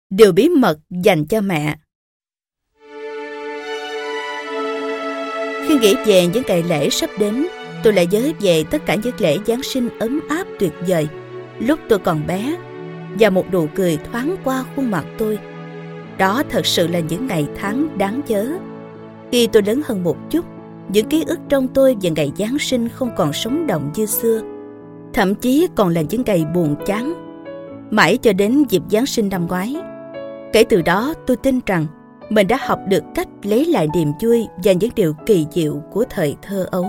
Điều bí mật dành cho mẹ. Khi nghĩ về những ngày lễ sắp đến, tôi lại nhớ về tất cả những lễ Giáng sinh ấm áp tuyệt vời lúc tôi còn bé, và một nụ cười thoáng qua khuôn mặt tôi. Đó thật sự là những ngày tháng đáng nhớ. Khi tôi lớn hơn một chút, những ký ức trong tôi về ngày Giáng sinh không còn sống động như xưa, thậm chí còn là những ngày buồn chán. Mãi cho đến dịp Giáng sinh năm ngoái, kể từ đó tôi tin rằng mình đã học được cách lấy lại niềm vui và những điều kỳ diệu của thời thơ ấu.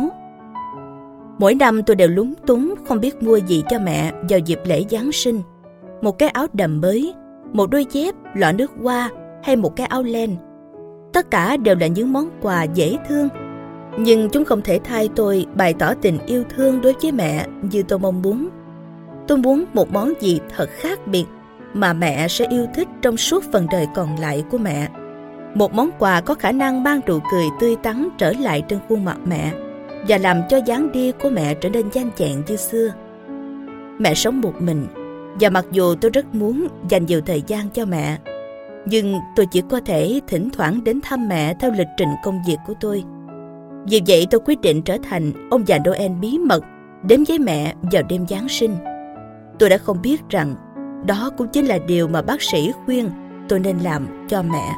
Mỗi năm tôi đều lúng túng không biết mua gì cho mẹ vào dịp lễ Giáng sinh. Một cái áo đầm mới, một đôi dép, lọ nước hoa hay một cái áo len. Tất cả đều là những món quà dễ thương, nhưng chúng không thể thay tôi bày tỏ tình yêu thương đối với mẹ như tôi mong muốn. Tôi muốn một món gì thật khác biệt mà mẹ sẽ yêu thích trong suốt phần đời còn lại của mẹ. Một món quà có khả năng mang nụ cười tươi tắn trở lại trên khuôn mặt mẹ và làm cho dáng đi của mẹ trở nên nhanh nhẹn như xưa. Mẹ sống một mình, và mặc dù tôi rất muốn dành nhiều thời gian cho mẹ, nhưng tôi chỉ có thể thỉnh thoảng đến thăm mẹ theo lịch trình công việc của tôi. Vì vậy tôi quyết định trở thành ông già Noel bí mật đến với mẹ vào đêm Giáng sinh. Tôi đã không biết rằng đó cũng chính là điều mà bác sĩ khuyên tôi nên làm cho mẹ.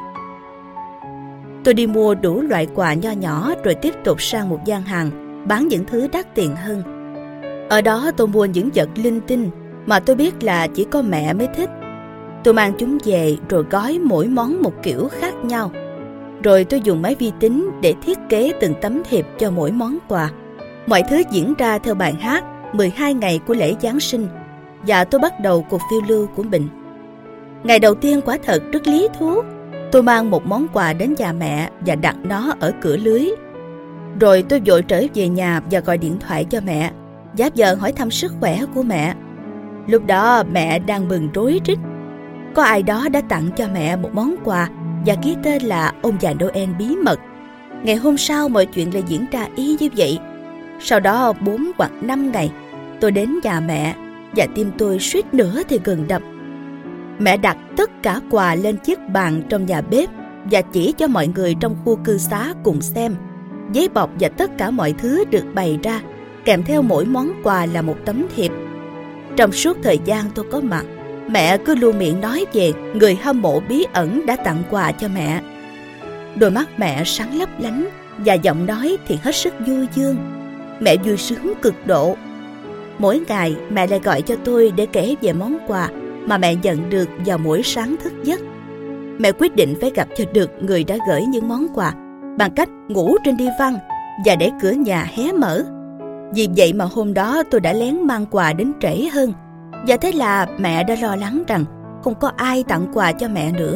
Tôi đi mua đủ loại quà nho nhỏ rồi tiếp tục sang một gian hàng bán những thứ đắt tiền hơn. Ở đó tôi mua những vật linh tinh mà tôi biết là chỉ có mẹ mới thích. Tôi mang chúng về rồi gói mỗi món một kiểu khác nhau. Rồi tôi dùng máy vi tính để thiết kế từng tấm thiệp cho mỗi món quà. Mọi thứ diễn ra theo bài hát 12 ngày của lễ Giáng sinh, và tôi bắt đầu cuộc phiêu lưu của mình. Ngày đầu tiên quả thật rất lý thú. Tôi mang một món quà đến nhà mẹ và đặt nó ở cửa lưới. Rồi tôi vội trở về nhà và gọi điện thoại cho mẹ, giả vờ hỏi thăm sức khỏe của mẹ. Lúc đó mẹ đang mừng rối rít. Có ai đó đã tặng cho mẹ một món quà và ký tên là ông già Noel bí mật. Ngày hôm sau mọi chuyện lại diễn ra y như vậy. Sau đó 4 hoặc 5 ngày, tôi đến nhà mẹ và tim tôi suýt nữa thì ngừng đập. Mẹ đặt tất cả quà lên chiếc bàn trong nhà bếp và chỉ cho mọi người trong khu cư xá cùng xem. Giấy bọc và tất cả mọi thứ được bày ra, kèm theo mỗi món quà là một tấm thiệp. Trong suốt thời gian tôi có mặt, mẹ cứ luôn miệng nói về người hâm mộ bí ẩn đã tặng quà cho mẹ. Đôi mắt mẹ sáng lấp lánh và giọng nói thì hết sức vui dương. Mẹ vui sướng cực độ. Mỗi ngày mẹ lại gọi cho tôi để kể về món quà mà mẹ nhận được vào mỗi sáng thức giấc. Mẹ quyết định phải gặp cho được người đã gửi những món quà bằng cách ngủ trên đi văn và để cửa nhà hé mở. Vì vậy mà hôm đó tôi đã lén mang quà đến trễ hơn, và thế là mẹ đã lo lắng rằng không có ai tặng quà cho mẹ nữa.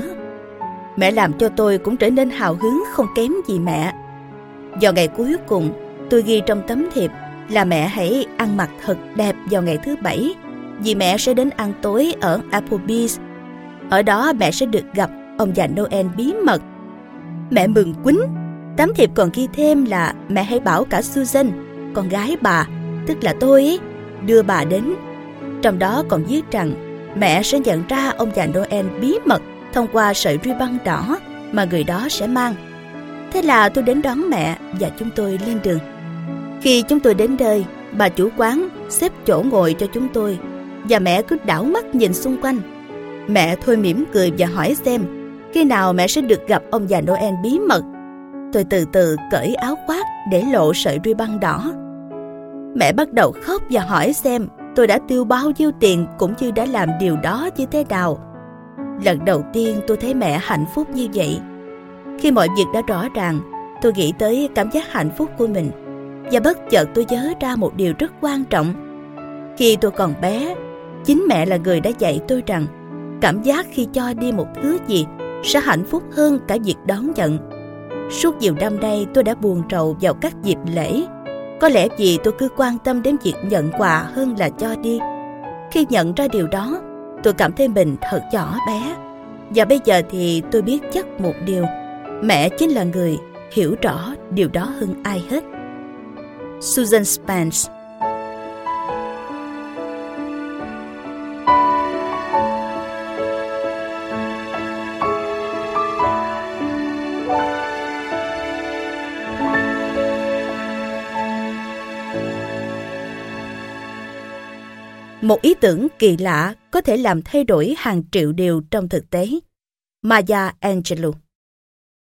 Mẹ làm cho tôi cũng trở nên hào hứng không kém gì mẹ. Vào ngày cuối cùng, tôi ghi trong tấm thiệp là mẹ hãy ăn mặc thật đẹp vào ngày thứ Bảy, vì mẹ sẽ đến ăn tối ở Applebee's. Ở đó mẹ sẽ được gặp ông già Noel bí mật. Mẹ mừng quýnh. Tấm thiệp còn ghi thêm là mẹ hãy bảo cả Susan, con gái bà, tức là tôi ấy, đưa bà đến. Trong đó còn viết rằng mẹ sẽ nhận ra ông già Noel bí mật thông qua sợi ruy băng đỏ mà người đó sẽ mang. Thế là tôi đến đón mẹ và chúng tôi lên đường. Khi chúng tôi đến nơi, bà chủ quán xếp chỗ ngồi cho chúng tôi và mẹ cứ đảo mắt nhìn xung quanh. Mẹ thôi mỉm cười và hỏi xem khi nào mẹ sẽ được gặp ông già Noel bí mật. Tôi từ từ cởi áo khoác để lộ sợi ruy băng đỏ. Mẹ bắt đầu khóc và hỏi xem tôi đã tiêu bao nhiêu tiền cũng như đã làm điều đó như thế nào. Lần đầu tiên tôi thấy mẹ hạnh phúc như vậy. Khi mọi việc đã rõ ràng, tôi nghĩ tới cảm giác hạnh phúc của mình, và bất chợt tôi nhớ ra một điều rất quan trọng. Khi tôi còn bé, chính mẹ là người đã dạy tôi rằng cảm giác khi cho đi một thứ gì sẽ hạnh phúc hơn cả việc đón nhận. Suốt nhiều năm nay tôi đã buồn rầu vào các dịp lễ. Có lẽ vì tôi cứ quan tâm đến việc nhận quà hơn là cho đi. Khi nhận ra điều đó, tôi cảm thấy mình thật nhỏ bé. Và bây giờ thì tôi biết chắc một điều, mẹ chính là người hiểu rõ điều đó hơn ai hết. Susan Spence. Một ý tưởng kỳ lạ có thể làm thay đổi hàng triệu điều trong thực tế. Maya Angelou.